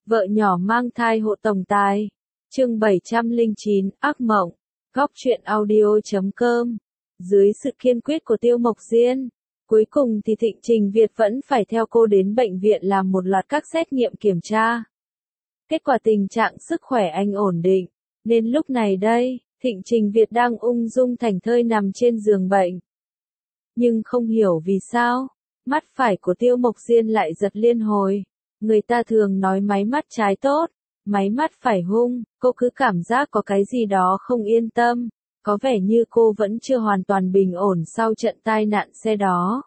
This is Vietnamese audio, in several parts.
Vợ nhỏ mang thai hộ tổng tài. Chương 709, ác mộng. Góc truyện audio.com. Dưới sự kiên quyết của Tiêu Mộc Diên, cuối cùng thì Thịnh Trình Việt vẫn phải theo cô đến bệnh viện làm một loạt các xét nghiệm kiểm tra. Kết quả tình trạng sức khỏe anh ổn định, nên lúc này đây, Thịnh Trình Việt đang ung dung thảnh thơi nằm trên giường bệnh. Nhưng không hiểu vì sao, mắt phải của Tiêu Mộc Diên lại giật liên hồi. Người ta thường nói máy mắt trái tốt, máy mắt phải hung, cô cứ cảm giác có cái gì đó không yên tâm, có vẻ như cô vẫn chưa hoàn toàn bình ổn sau trận tai nạn xe đó.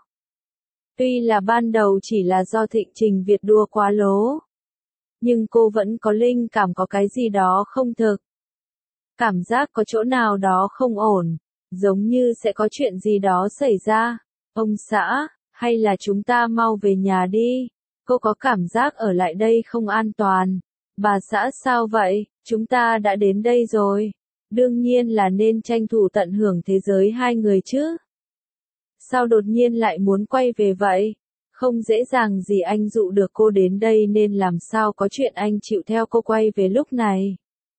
Tuy là ban đầu chỉ là do Thịnh Trình Việt đua quá lố, nhưng cô vẫn có linh cảm có cái gì đó không thực. Cảm giác có chỗ nào đó không ổn, giống như sẽ có chuyện gì đó xảy ra. Ông xã, hay là chúng ta mau về nhà đi. Cô có cảm giác ở lại đây không an toàn. Bà xã sao vậy, chúng ta đã đến đây rồi. Đương nhiên là nên tranh thủ tận hưởng thế giới hai người chứ. Sao đột nhiên lại muốn quay về vậy? Không dễ dàng gì anh dụ được cô đến đây nên làm sao có chuyện anh chịu theo cô quay về lúc này.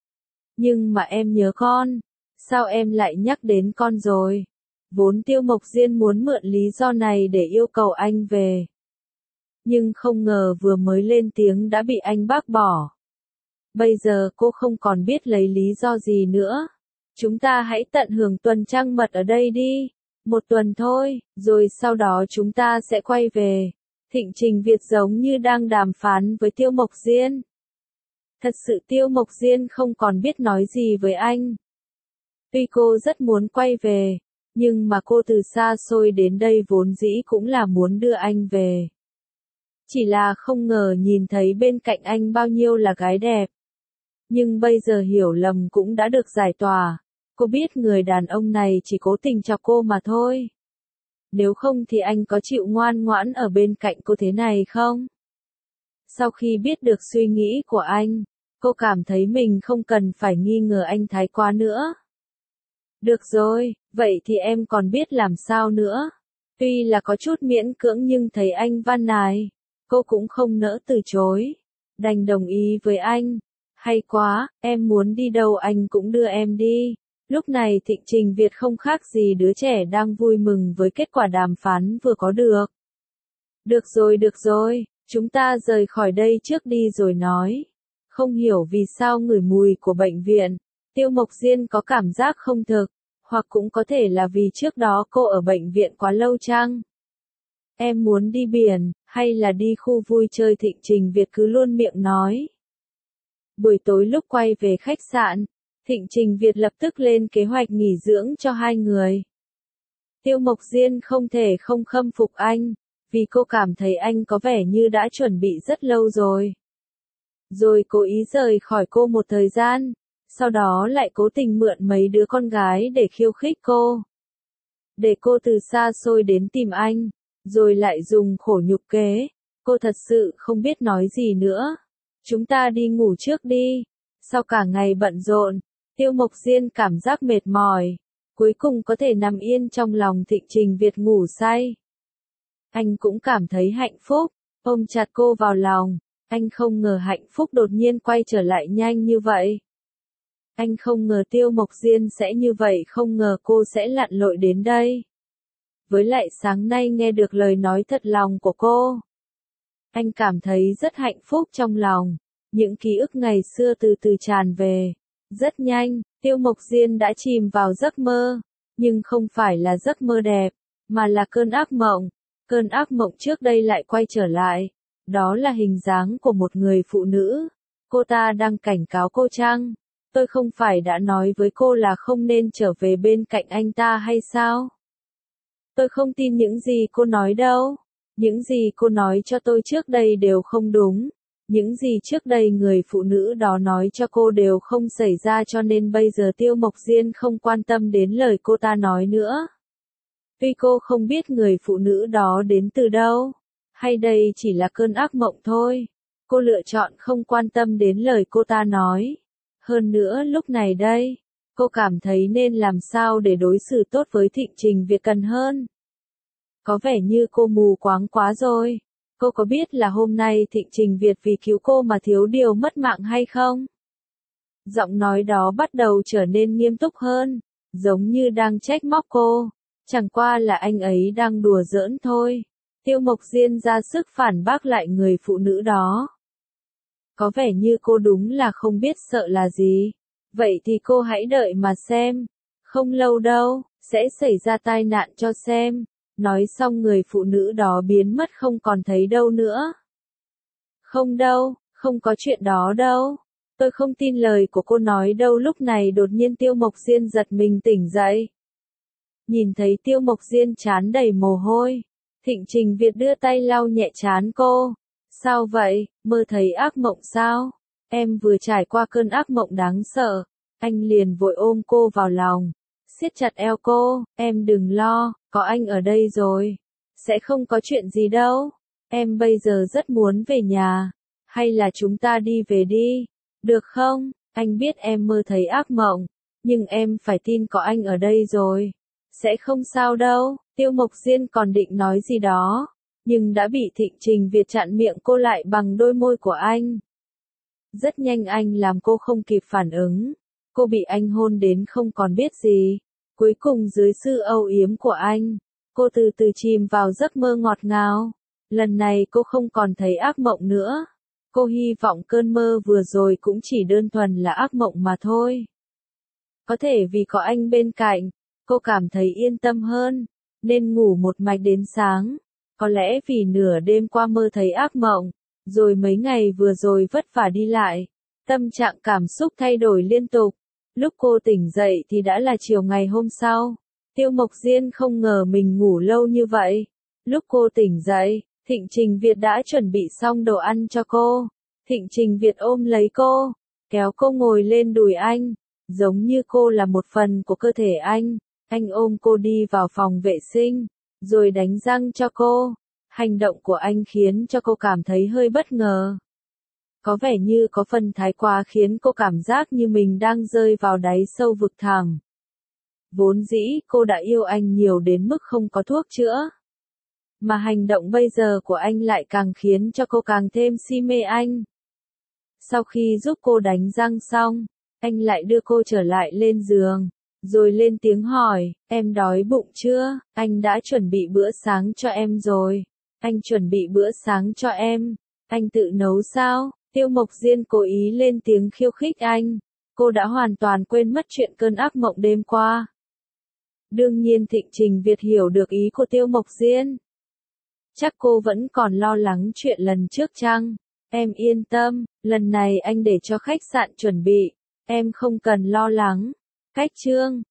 Nhưng mà em nhớ con. Sao em lại nhắc đến con rồi? Vốn Tiêu Mộc Diên muốn mượn lý do này để yêu cầu anh về. Nhưng không ngờ vừa mới lên tiếng đã bị anh bác bỏ. Bây giờ cô không còn biết lấy lý do gì nữa. Chúng ta hãy tận hưởng tuần trăng mật ở đây đi. Một tuần thôi, rồi sau đó chúng ta sẽ quay về. Thịnh Trình Việt giống như đang đàm phán với Tiêu Mộc Diên. Thật sự Tiêu Mộc Diên không còn biết nói gì với anh. Tuy cô rất muốn quay về, nhưng mà cô từ xa xôi đến đây vốn dĩ cũng là muốn đưa anh về. Chỉ là không ngờ nhìn thấy bên cạnh anh bao nhiêu là gái đẹp. Nhưng bây giờ hiểu lầm cũng đã được giải tỏa. Cô biết người đàn ông này chỉ cố tình chọc cô mà thôi. Nếu không thì anh có chịu ngoan ngoãn ở bên cạnh cô thế này không? Sau khi biết được suy nghĩ của anh, cô cảm thấy mình không cần phải nghi ngờ anh thái quá nữa. Được rồi, vậy thì em còn biết làm sao nữa. Tuy là có chút miễn cưỡng nhưng thấy anh van nài, cô cũng không nỡ từ chối. Đành đồng ý với anh. Hay quá, em muốn đi đâu anh cũng đưa em đi. Lúc này Thịnh Trình Việt không khác gì đứa trẻ đang vui mừng với kết quả đàm phán vừa có được. Được rồi, chúng ta rời khỏi đây trước đi rồi nói. Không hiểu vì sao ngửi mùi của bệnh viện, Tiêu Mộc Diên có cảm giác không thực, hoặc cũng có thể là vì trước đó cô ở bệnh viện quá lâu chăng? Em muốn đi biển, hay là đi khu vui chơi Thịnh Trình Việt cứ luôn miệng nói. Buổi tối lúc quay về khách sạn, Thịnh Trình Việt lập tức lên kế hoạch nghỉ dưỡng cho hai người. Tiêu Mộc Diên không thể không khâm phục anh, vì cô cảm thấy anh có vẻ như đã chuẩn bị rất lâu rồi. Rồi cố ý rời khỏi cô một thời gian, sau đó lại cố tình mượn mấy đứa con gái để khiêu khích cô. Để cô từ xa xôi đến tìm anh, rồi lại dùng khổ nhục kế. Cô thật sự không biết nói gì nữa. Chúng ta đi ngủ trước đi. Sau cả ngày bận rộn, Tiêu Mộc Diên cảm giác mệt mỏi. Cuối cùng có thể nằm yên trong lòng Thịnh Trình Việt ngủ say. Anh cũng cảm thấy hạnh phúc, ôm chặt cô vào lòng. Anh không ngờ hạnh phúc đột nhiên quay trở lại nhanh như vậy. Anh không ngờ Tiêu Mộc Diên sẽ như vậy, không ngờ cô sẽ lặn lội đến đây. Với lại sáng nay nghe được lời nói thật lòng của cô. Anh cảm thấy rất hạnh phúc trong lòng. Những ký ức ngày xưa từ từ tràn về. Rất nhanh, Tiêu Mộc Diên đã chìm vào giấc mơ. Nhưng không phải là giấc mơ đẹp, mà là cơn ác mộng. Cơn ác mộng trước đây lại quay trở lại. Đó là hình dáng của một người phụ nữ. Cô ta đang cảnh cáo cô chăng? Tôi không phải đã nói với cô là không nên trở về bên cạnh anh ta hay sao? Tôi không tin những gì cô nói đâu. Những gì cô nói cho tôi trước đây đều không đúng. Những gì trước đây người phụ nữ đó nói cho cô đều không xảy ra, cho nên bây giờ Tiêu Mộc Diên không quan tâm đến lời cô ta nói nữa. Tuy cô không biết người phụ nữ đó đến từ đâu, hay đây chỉ là cơn ác mộng thôi. Cô lựa chọn không quan tâm đến lời cô ta nói. Hơn nữa lúc này đây, cô cảm thấy nên làm sao để đối xử tốt với Thịnh Trình Việt cần hơn. Có vẻ như cô mù quáng quá rồi. Cô có biết là hôm nay Thịnh Trình Việt vì cứu cô mà thiếu điều mất mạng hay không? Giọng nói đó bắt đầu trở nên nghiêm túc hơn, giống như đang trách móc cô. Chẳng qua là anh ấy đang đùa giỡn thôi. Tiêu Mộc Diên ra sức phản bác lại người phụ nữ đó. Có vẻ như cô đúng là không biết sợ là gì. Vậy thì cô hãy đợi mà xem. Không lâu đâu, sẽ xảy ra tai nạn cho xem. Nói xong người phụ nữ đó biến mất không còn thấy đâu nữa. Không đâu, không có chuyện đó đâu. Tôi không tin lời của cô nói đâu. Lúc này đột nhiên Tiêu Mộc Diên giật mình tỉnh dậy. Nhìn thấy Tiêu Mộc Diên trán đầy mồ hôi, Thịnh Trình Việt đưa tay lau nhẹ trán cô. Sao vậy, mơ thấy ác mộng sao? Em vừa trải qua cơn ác mộng đáng sợ. Anh liền vội ôm cô vào lòng, siết chặt eo cô. Em đừng lo, có anh ở đây rồi. Sẽ không có chuyện gì đâu. Em bây giờ rất muốn về nhà. Hay là chúng ta đi về đi, được không? Anh biết em mơ thấy ác mộng, nhưng em phải tin có anh ở đây rồi. Sẽ không sao đâu. Tiêu Mộc Diên còn định nói gì đó, nhưng đã bị Thịnh Trình Việt chặn miệng cô lại bằng đôi môi của anh. Rất nhanh anh làm cô không kịp phản ứng. Cô bị anh hôn đến không còn biết gì. Cuối cùng dưới sự âu yếm của anh, cô từ từ chìm vào giấc mơ ngọt ngào. Lần này cô không còn thấy ác mộng nữa. Cô hy vọng cơn mơ vừa rồi cũng chỉ đơn thuần là ác mộng mà thôi. Có thể vì có anh bên cạnh, cô cảm thấy yên tâm hơn, nên ngủ một mạch đến sáng. Có lẽ vì nửa đêm qua mơ thấy ác mộng, rồi mấy ngày vừa rồi vất vả đi lại, tâm trạng cảm xúc thay đổi liên tục. Lúc cô tỉnh dậy thì đã là chiều ngày hôm sau. Tiêu Mộc Diên không ngờ mình ngủ lâu như vậy. Lúc cô tỉnh dậy, Thịnh Trình Việt đã chuẩn bị xong đồ ăn cho cô. Thịnh Trình Việt ôm lấy cô, kéo cô ngồi lên đùi anh, giống như cô là một phần của cơ thể anh. Anh ôm cô đi vào phòng vệ sinh, rồi đánh răng cho cô. Hành động của anh khiến cho cô cảm thấy hơi bất ngờ. Có vẻ như có phần thái quá khiến cô cảm giác như mình đang rơi vào đáy sâu vực thẳm. Vốn dĩ cô đã yêu anh nhiều đến mức không có thuốc chữa. Mà hành động bây giờ của anh lại càng khiến cho cô càng thêm si mê anh. Sau khi giúp cô đánh răng xong, anh lại đưa cô trở lại lên giường, rồi lên tiếng hỏi, em đói bụng chưa? Anh đã chuẩn bị bữa sáng cho em rồi. Anh chuẩn bị bữa sáng cho em. Anh tự nấu sao? Tiêu Mộc Diên cố ý lên tiếng khiêu khích anh. Cô đã hoàn toàn quên mất chuyện cơn ác mộng đêm qua. Đương nhiên Thịnh Trình Việt hiểu được ý của Tiêu Mộc Diên. Chắc cô vẫn còn lo lắng chuyện lần trước chăng? Em yên tâm, lần này anh để cho khách sạn chuẩn bị. Em không cần lo lắng. Cách chương